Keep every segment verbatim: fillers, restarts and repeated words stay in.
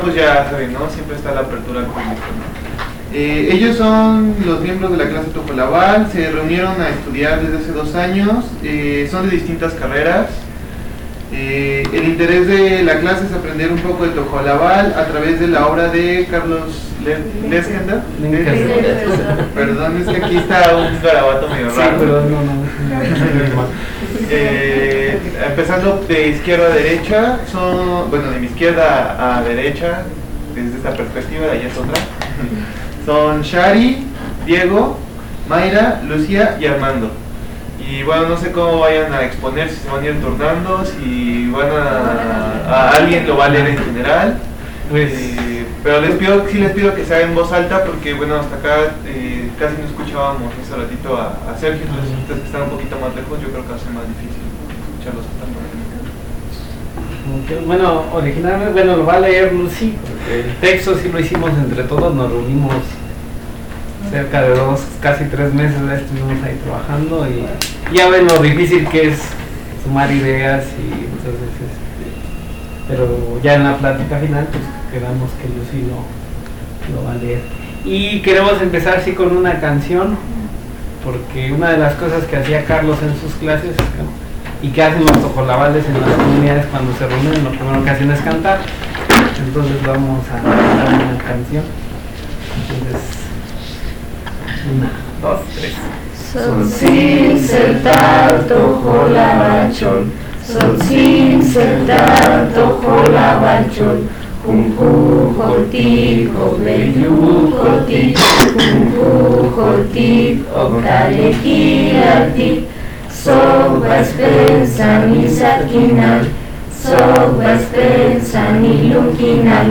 Pues ya saben, ¿no? Siempre está la apertura al público, ¿no? Eh, ellos son los miembros de la clase Tojolabal, se reunieron a estudiar desde hace dos años, eh, son de distintas carreras. Eh, el interés de la clase es aprender un poco de Tojolabal a través de la obra de Carlos Leskender. Perdón, es que aquí está un garabato medio raro. Sí, perdón, no, no. eh, empezando de izquierda a derecha, son, bueno, de mi izquierda a derecha, desde esta perspectiva, de allá es otra. Son Shari, Diego, Mayra, Lucía y Armando. Y bueno, no sé cómo vayan a exponer, si se van a ir turnando, si van a, a alguien lo va a leer en general. Pues, eh, pero les pido, sí les pido que se haga en voz alta porque bueno, hasta acá eh, casi no escuchábamos hace ratito a, a Sergio, entonces ustedes que están un poquito más lejos, yo creo que va a ser más difícil escucharlos hasta okay. Bueno, originalmente, bueno, lo va a leer Lucy, porque el texto sí lo hicimos entre todos, nos reunimos cerca de dos, casi tres meses, ya estuvimos ahí trabajando y ya ven lo difícil que es sumar ideas y entonces este, pero ya en la plática final pues quedamos que Lucy lo, lo va a leer y queremos empezar así con una canción porque una de las cosas que hacía Carlos en sus clases y que hacen los tojolabales en las comunidades cuando se reúnen, lo primero que hacen es cantar, entonces vamos a cantar una canción. Entonces, una, dos, tres. Sotzil seltal tojolabachon, sotzil seltal tojolabachon, kumku joltik, obleyu joltik, kumku joltik, okaleki altik, sok baspensan isakinal, sok baspensan ilunkinal.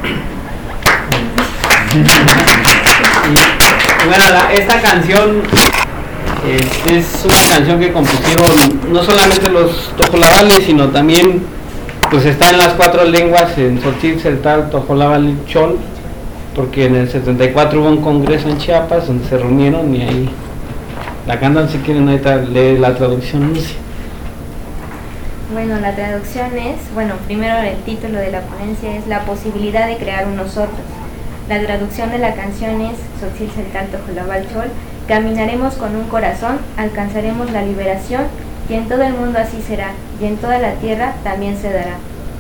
Bueno, la, esta canción es, es una canción que compusieron no solamente los tojolabales, sino también pues está en las cuatro lenguas, en Tzotzil, Tzeltal, Tojolabal y Chol, porque en el setenta y cuatro hubo un congreso en Chiapas donde se reunieron y ahí la cantan. Si quieren ahorita leer la traducción, Lucy. Bueno, la traducción es, bueno, primero el título de la ponencia es La posibilidad de crear un nosotros. La traducción de la canción es Tzotzil, Tzeltal, Tojolabal, Chol. Caminaremos con un corazón, alcanzaremos la liberación, y en todo el mundo así será, y en toda la tierra también se dará.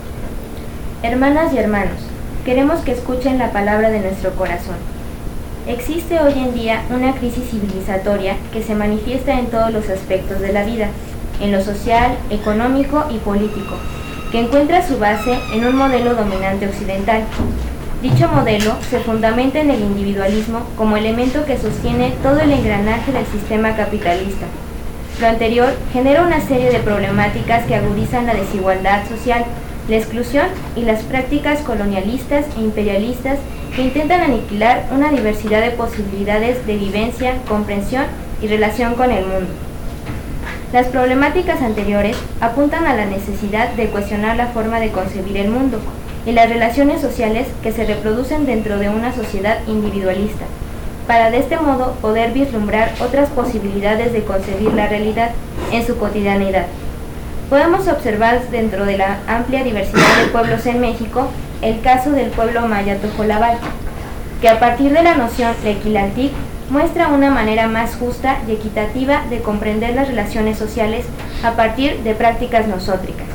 Hermanas y hermanos, queremos que escuchen la palabra de nuestro corazón. Existe hoy en día una crisis civilizatoria que se manifiesta en todos los aspectos de la vida, en lo social, económico y político, que encuentra su base en un modelo dominante occidental. Dicho modelo se fundamenta en el individualismo como elemento que sostiene todo el engranaje del sistema capitalista. Lo anterior genera una serie de problemáticas que agudizan la desigualdad social, la exclusión y las prácticas colonialistas e imperialistas que intentan aniquilar una diversidad de posibilidades de vivencia, comprensión y relación con el mundo. Las problemáticas anteriores apuntan a la necesidad de cuestionar la forma de concebir el mundo y las relaciones sociales que se reproducen dentro de una sociedad individualista, para de este modo poder vislumbrar otras posibilidades de concebir la realidad en su cotidianidad. Podemos observar dentro de la amplia diversidad de pueblos en México el caso del pueblo maya Tojolabal, que a partir de la noción Lequilaltic muestra una manera más justa y equitativa de comprender las relaciones sociales a partir de prácticas nosótricas.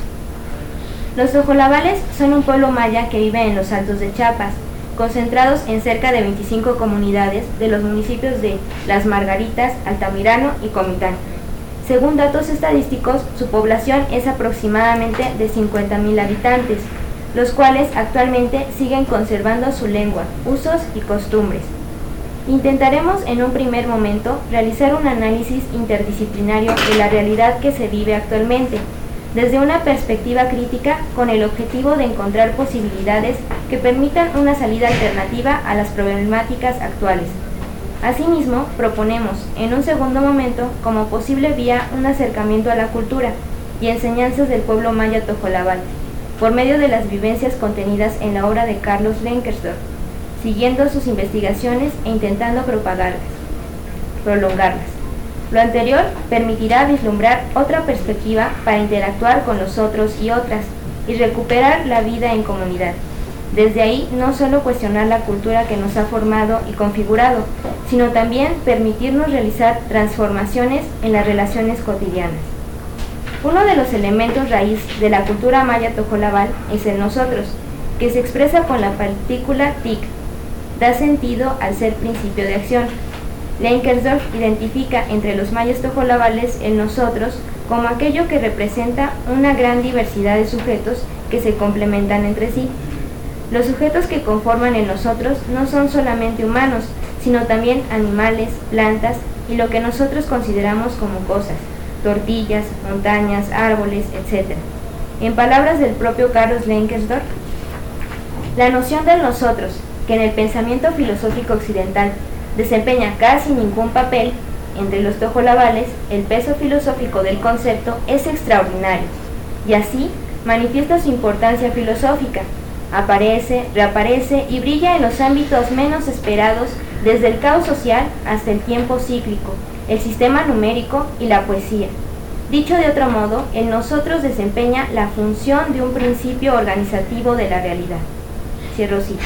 Los tojolabales son un pueblo maya que vive en los Altos de Chiapas, concentrados en cerca de veinticinco comunidades de los municipios de Las Margaritas, Altamirano y Comitán. Según datos estadísticos, su población es aproximadamente de cincuenta mil habitantes, los cuales actualmente siguen conservando su lengua, usos y costumbres. Intentaremos en un primer momento realizar un análisis interdisciplinario de la realidad que se vive actualmente, desde una perspectiva crítica con el objetivo de encontrar posibilidades que permitan una salida alternativa a las problemáticas actuales. Asimismo, proponemos, en un segundo momento, como posible vía un acercamiento a la cultura y enseñanzas del pueblo maya Tojolabal, por medio de las vivencias contenidas en la obra de Carlos Lenkersdorf, siguiendo sus investigaciones e intentando propagarlas, prolongarlas. Lo anterior permitirá vislumbrar otra perspectiva para interactuar con los otros y otras y recuperar la vida en comunidad. Desde ahí, no solo cuestionar la cultura que nos ha formado y configurado, sino también permitirnos realizar transformaciones en las relaciones cotidianas. Uno de los elementos raíz de la cultura maya tojolabal es el nosotros, que se expresa con la partícula tic, da sentido al ser principio de acción. Lenkersdorf identifica entre los mayas tojolabales el nosotros como aquello que representa una gran diversidad de sujetos que se complementan entre sí. Los sujetos que conforman el nosotros no son solamente humanos, sino también animales, plantas y lo que nosotros consideramos como cosas, tortillas, montañas, árboles, etcétera. En palabras del propio Carlos Lenkersdorf, la noción del nosotros, que en el pensamiento filosófico occidental desempeña casi ningún papel, entre los tojolabales el peso filosófico del concepto es extraordinario, y así manifiesta su importancia filosófica. Aparece, reaparece y brilla en los ámbitos menos esperados, desde el caos social hasta el tiempo cíclico, el sistema numérico y la poesía. Dicho de otro modo, el nosotros desempeña la función de un principio organizativo de la realidad. Cierro cita.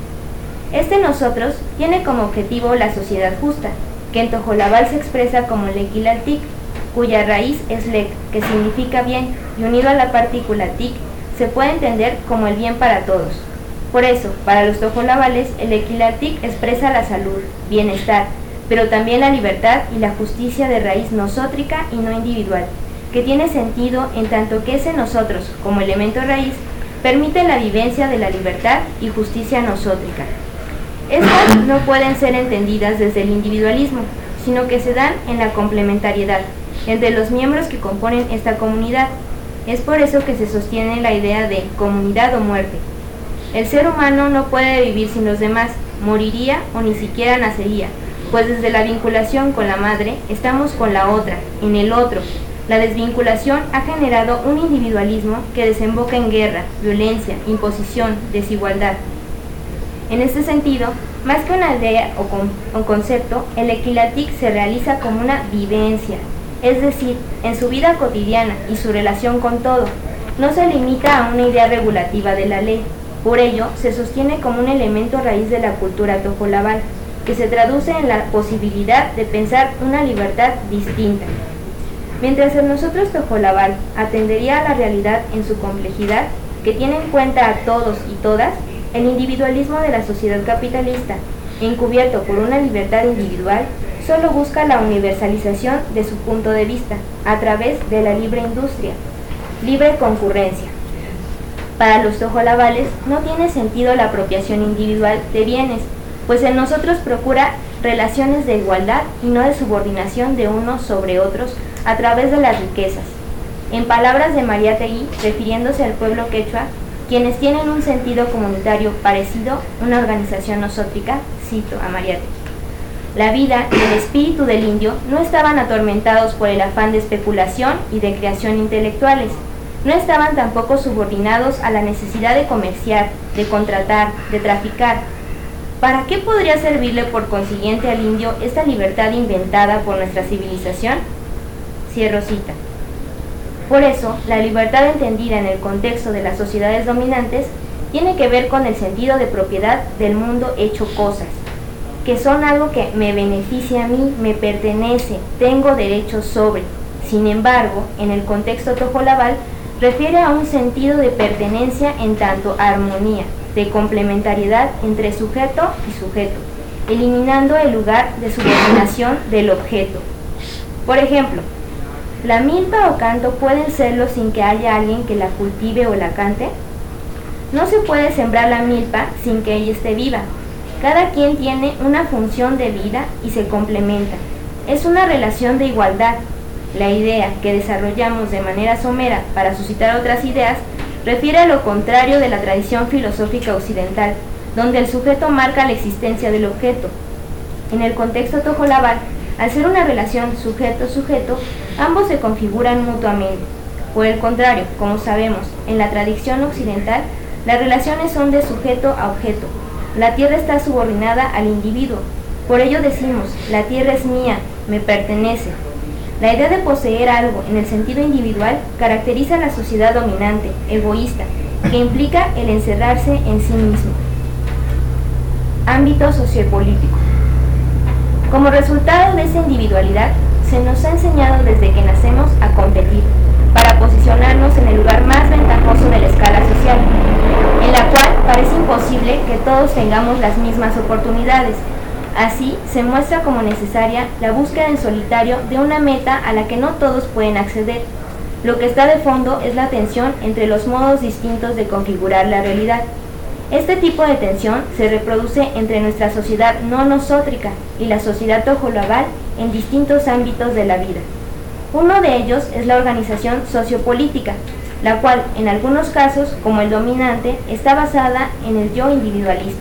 Este nosotros tiene como objetivo la sociedad justa, que en tojolabal se expresa como lequilaltic, cuya raíz es lec, que significa bien, y unido a la partícula tic, se puede entender como el bien para todos. Por eso, para los tojolabales, el equilaltic expresa la salud, bienestar, pero también la libertad y la justicia de raíz nosótrica y no individual, que tiene sentido en tanto que ese nosotros, como elemento raíz, permite la vivencia de la libertad y justicia nosótrica. Estas no pueden ser entendidas desde el individualismo, sino que se dan en la complementariedad entre los miembros que componen esta comunidad. Es por eso que se sostiene la idea de comunidad o muerte. El ser humano no puede vivir sin los demás, moriría o ni siquiera nacería, pues desde la vinculación con la madre estamos con la otra, en el otro. La desvinculación ha generado un individualismo que desemboca en guerra, violencia, imposición, desigualdad. En este sentido, más que una idea o, con, o concepto, el equilaltic se realiza como una vivencia, es decir, en su vida cotidiana y su relación con todo. No se limita a una idea regulativa de la ley. Por ello, se sostiene como un elemento raíz de la cultura tojolabal, que se traduce en la posibilidad de pensar una libertad distinta. Mientras el nosotros tojolabal atendería a la realidad en su complejidad, que tiene en cuenta a todos y todas, el individualismo de la sociedad capitalista, encubierto por una libertad individual, solo busca la universalización de su punto de vista, a través de la libre industria, libre concurrencia. Para los tojolabales no tiene sentido la apropiación individual de bienes, pues el nosotros procura relaciones de igualdad y no de subordinación de unos sobre otros a través de las riquezas. En palabras de Mariátegui, refiriéndose al pueblo quechua, quienes tienen un sentido comunitario parecido a una organización nosótrica, cito a Mariátegui: la vida y el espíritu del indio no estaban atormentados por el afán de especulación y de creación intelectuales, no estaban tampoco subordinados a la necesidad de comerciar, de contratar, de traficar. ¿Para qué podría servirle por consiguiente al indio esta libertad inventada por nuestra civilización? Cierro cita. Por eso, la libertad entendida en el contexto de las sociedades dominantes tiene que ver con el sentido de propiedad del mundo hecho cosas, que son algo que me beneficia a mí, me pertenece, tengo derechos sobre. Sin embargo, en el contexto tojolabal, refiere a un sentido de pertenencia en tanto a armonía, de complementariedad entre sujeto y sujeto, eliminando el lugar de subordinación del objeto. Por ejemplo, ¿la milpa o canto pueden serlo sin que haya alguien que la cultive o la cante? No se puede sembrar la milpa sin que ella esté viva. Cada quien tiene una función de vida y se complementa. Es una relación de igualdad. La idea que desarrollamos de manera somera para suscitar otras ideas refiere a lo contrario de la tradición filosófica occidental, donde el sujeto marca la existencia del objeto. En el contexto tojolabal, al ser una relación sujeto-sujeto, ambos se configuran mutuamente. Por el contrario, como sabemos, en la tradición occidental, las relaciones son de sujeto a objeto. La tierra está subordinada al individuo. Por ello decimos, la tierra es mía, me pertenece. La idea de poseer algo en el sentido individual caracteriza a la sociedad dominante, egoísta, que implica el encerrarse en sí mismo. Ámbito sociopolítico. Como resultado de esa individualidad, se nos ha enseñado desde que nacemos a competir, para posicionarnos en el lugar más ventajoso de la escala social, en la cual parece imposible que todos tengamos las mismas oportunidades. Así, se muestra como necesaria la búsqueda en solitario de una meta a la que no todos pueden acceder. Lo que está de fondo es la tensión entre los modos distintos de configurar la realidad. Este tipo de tensión se reproduce entre nuestra sociedad no nosótrica y la sociedad tojolabal en distintos ámbitos de la vida. Uno de ellos es la organización sociopolítica, la cual, en algunos casos, como el dominante, está basada en el yo individualista.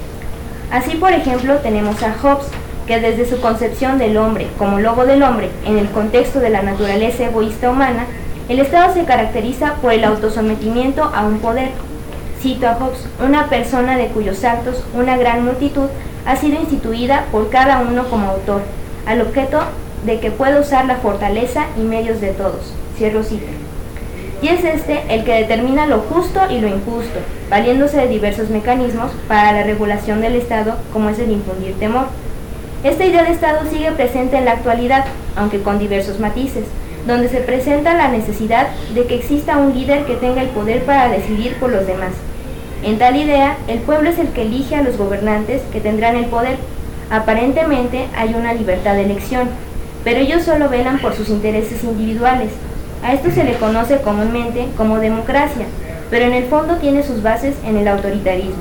Así, por ejemplo, tenemos a Hobbes, que desde su concepción del hombre como lobo del hombre en el contexto de la naturaleza egoísta humana, el Estado se caracteriza por el autosometimiento a un poder. Cito a Hobbes: una persona de cuyos actos una gran multitud ha sido instituida por cada uno como autor, al objeto de que pueda usar la fortaleza y medios de todos. Cierro cita. Y es este el que determina lo justo y lo injusto, valiéndose de diversos mecanismos para la regulación del Estado, como es el infundir temor. Esta idea de Estado sigue presente en la actualidad, aunque con diversos matices, donde se presenta la necesidad de que exista un líder que tenga el poder para decidir por los demás. En tal idea, el pueblo es el que elige a los gobernantes que tendrán el poder. Aparentemente hay una libertad de elección, pero ellos solo velan por sus intereses individuales. A esto se le conoce comúnmente como democracia, pero en el fondo tiene sus bases en el autoritarismo.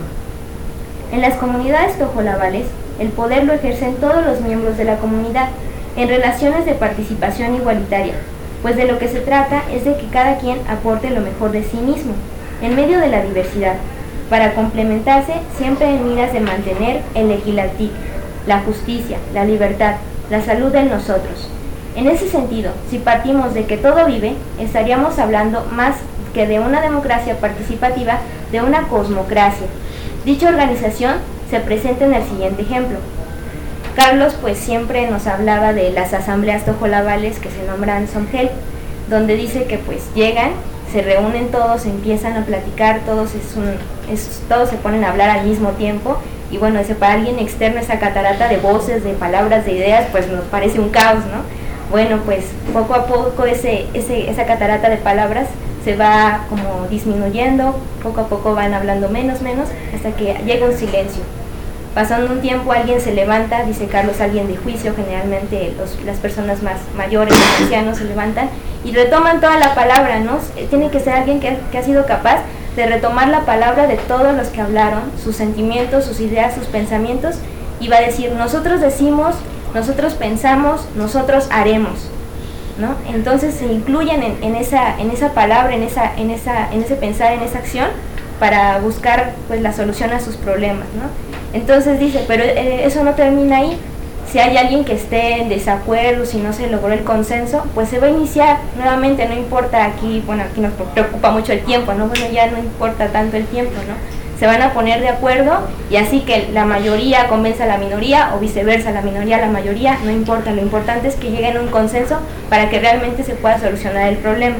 En las comunidades tojolabales, el poder lo ejercen todos los miembros de la comunidad, en relaciones de participación igualitaria, pues de lo que se trata es de que cada quien aporte lo mejor de sí mismo, en medio de la diversidad, para complementarse siempre en miras de mantener el equilativo, la justicia, la libertad, la salud de nosotros. En ese sentido, si partimos de que todo vive, estaríamos hablando más que de una democracia participativa, de una cosmocracia. Dicha organización se presenta en el siguiente ejemplo. Carlos pues siempre nos hablaba de las asambleas tojolabales que se nombran Somgel, donde dice que pues llegan, se reúnen todos, empiezan a platicar, todos, es un, es, todos se ponen a hablar al mismo tiempo, y bueno, ese, para alguien externo esa catarata de voces, de palabras, de ideas, pues nos parece un caos, ¿no? Bueno, pues poco a poco ese, ese, esa catarata de palabras se va como disminuyendo, poco a poco van hablando menos, menos, hasta que llega un silencio. Pasando un tiempo alguien se levanta, dice Carlos, alguien de juicio, generalmente los, las personas más mayores, los ancianos se levantan y retoman toda la palabra, ¿no? Tiene que ser alguien que, que ha sido capaz de retomar la palabra de todos los que hablaron, sus sentimientos, sus ideas, sus pensamientos, y va a decir, nosotros decimos, nosotros pensamos, nosotros haremos, ¿no? Entonces se incluyen en, en, esa, en esa palabra, en, esa, en, esa, en ese pensar, en esa acción, para buscar pues la solución a sus problemas, ¿no? Entonces dice, pero eh, eso no termina ahí. Si hay alguien que esté en desacuerdo, si no se logró el consenso, pues se va a iniciar nuevamente, no importa aquí, bueno, aquí nos preocupa mucho el tiempo, ¿no? Bueno, ya no importa tanto el tiempo, ¿no? Se van a poner de acuerdo y así que la mayoría convenza a la minoría o viceversa, la minoría a la mayoría, no importa, lo importante es que lleguen a un consenso para que realmente se pueda solucionar el problema.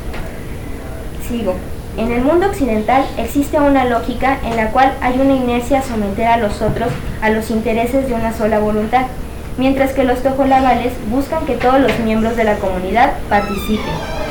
Sigo. En el mundo occidental existe una lógica en la cual hay una inercia a someter a los otros a los intereses de una sola voluntad, mientras que los tojolabales buscan que todos los miembros de la comunidad participen.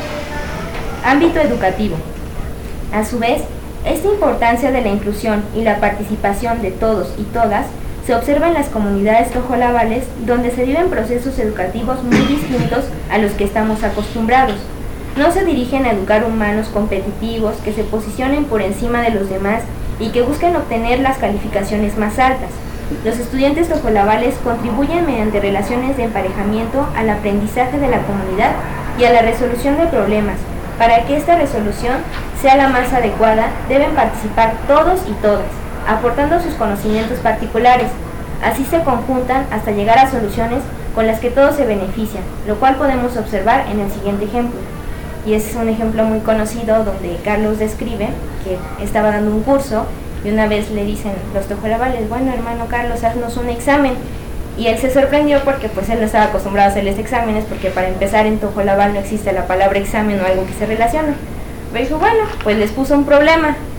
Ámbito educativo. A su vez, esta importancia de la inclusión y la participación de todos y todas se observa en las comunidades tojolabales, donde se viven procesos educativos muy distintos a los que estamos acostumbrados. No se dirigen a educar humanos competitivos que se posicionen por encima de los demás y que busquen obtener las calificaciones más altas. Los estudiantes tojolabales contribuyen mediante relaciones de emparejamiento al aprendizaje de la comunidad y a la resolución de problemas. Para que esta resolución sea la más adecuada, deben participar todos y todas, aportando sus conocimientos particulares. Así se conjuntan hasta llegar a soluciones con las que todos se benefician, lo cual podemos observar en el siguiente ejemplo. Y es un ejemplo muy conocido donde Carlos describe que estaba dando un curso y una vez le dicen los tojolabales, bueno hermano Carlos, haznos un examen. Y él se sorprendió porque pues él no estaba acostumbrado a hacerles exámenes, porque para empezar en tojolabal no existe la palabra examen o algo que se relacione. Pero dijo, bueno, pues les puso un problema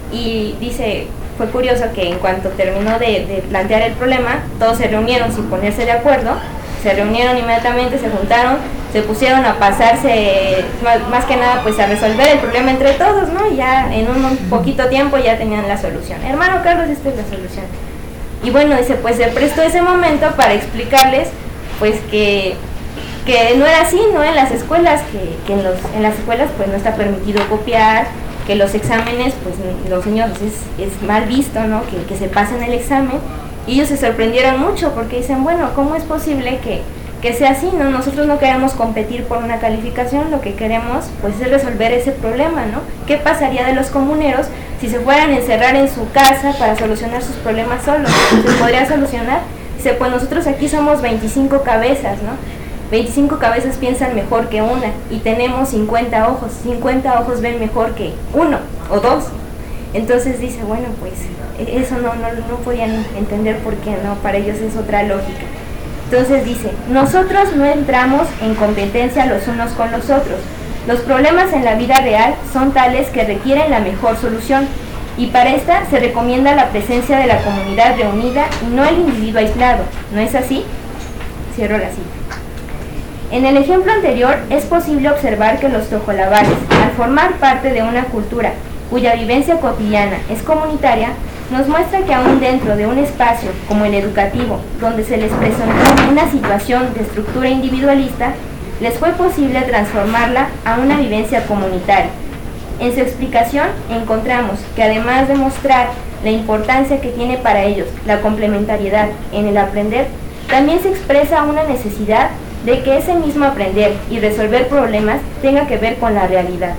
Y dice, fue curioso que en cuanto terminó de, de plantear el problema, todos se reunieron sin ponerse de acuerdo, se reunieron inmediatamente, se juntaron, se pusieron a pasarse, más, más que nada pues a resolver el problema entre todos, ¿no? Y ya en un, un poquito tiempo ya tenían la solución. Hermano Carlos, esta es la solución. Y bueno, dice, pues se prestó ese momento para explicarles pues que, que no era así, ¿no? En las escuelas, que, que en, los, en las escuelas pues no está permitido copiar, que los exámenes, pues los niños es, es mal visto, ¿no? Que, que se pasen el examen. Y ellos se sorprendieron mucho porque dicen, bueno, ¿cómo es posible que, que sea así, ¿no? Nosotros no queremos competir por una calificación, lo que queremos pues es resolver ese problema, ¿no? ¿Qué pasaría de los comuneros si se fueran a encerrar en su casa para solucionar sus problemas solos? ¿Se podría solucionar? Dice, pues nosotros aquí somos veinticinco cabezas, ¿no? veinticinco cabezas piensan mejor que una y tenemos cincuenta ojos, cincuenta ojos ven mejor que uno o dos. Entonces dice, bueno, pues eso no, no, no podían entender por qué, ¿no? Para ellos es otra lógica. Entonces dice, nosotros no entramos en competencia los unos con los otros. Los problemas en la vida real son tales que requieren la mejor solución y para esta se recomienda la presencia de la comunidad reunida y no el individuo aislado. ¿No es así? Cierro la cita. En el ejemplo anterior es posible observar que los tojolabales, al formar parte de una cultura cuya vivencia cotidiana es comunitaria, nos muestra que aún dentro de un espacio como el educativo, donde se les presentó una situación de estructura individualista, les fue posible transformarla a una vivencia comunitaria. En su explicación encontramos que además de mostrar la importancia que tiene para ellos la complementariedad en el aprender, también se expresa una necesidad de que ese mismo aprender y resolver problemas tenga que ver con la realidad.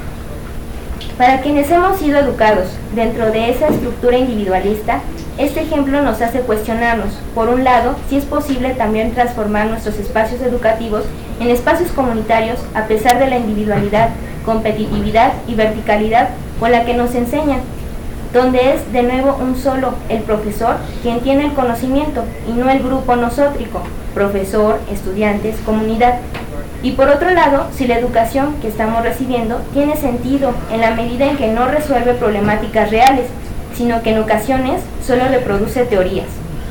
Para quienes hemos sido educados dentro de esa estructura individualista, este ejemplo nos hace cuestionarnos, por un lado, si es posible también transformar nuestros espacios educativos en espacios comunitarios a pesar de la individualidad, competitividad y verticalidad con la que nos enseñan, donde es de nuevo un solo, el profesor, quien tiene el conocimiento y no el grupo nosótrico, profesor, estudiantes, comunidad. Y por otro lado, si la educación que estamos recibiendo tiene sentido en la medida en que no resuelve problemáticas reales, sino que en ocasiones solo reproduce teorías.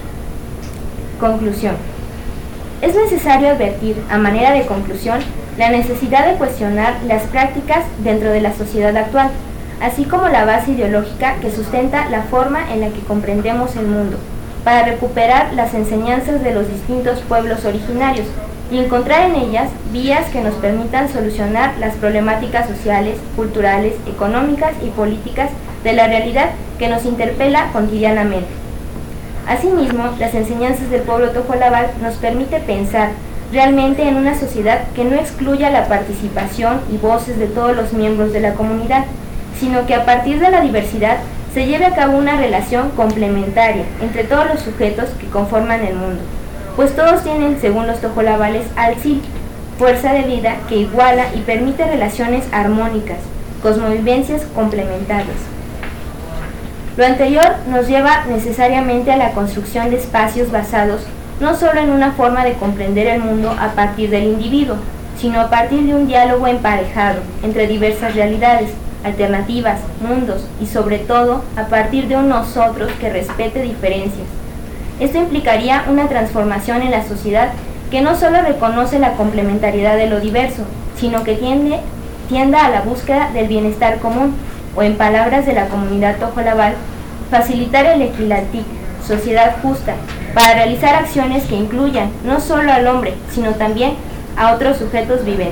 Conclusión. Es necesario advertir, a manera de conclusión, la necesidad de cuestionar las prácticas dentro de la sociedad actual, así como la base ideológica que sustenta la forma en la que comprendemos el mundo, para recuperar las enseñanzas de los distintos pueblos originarios y encontrar en ellas vías que nos permitan solucionar las problemáticas sociales, culturales, económicas y políticas de la realidad que nos interpela cotidianamente. Asimismo, las enseñanzas del pueblo tojolabal nos permite pensar realmente en una sociedad que no excluya la participación y voces de todos los miembros de la comunidad, sino que a partir de la diversidad se lleve a cabo una relación complementaria entre todos los sujetos que conforman el mundo, pues todos tienen, según los tojolabales, Altzin, fuerza de vida que iguala y permite relaciones armónicas, cosmovivencias complementarias. Lo anterior nos lleva necesariamente a la construcción de espacios basados no solo en una forma de comprender el mundo a partir del individuo, sino a partir de un diálogo emparejado entre diversas realidades, alternativas, mundos y sobre todo a partir de un nosotros que respete diferencias. Esto implicaría una transformación en la sociedad que no solo reconoce la complementariedad de lo diverso, sino que tiende, tienda a la búsqueda del bienestar común, o en palabras de la comunidad tojolabal, facilitar el equilatic, sociedad justa, para realizar acciones que incluyan no solo al hombre, sino también a otros sujetos viventes.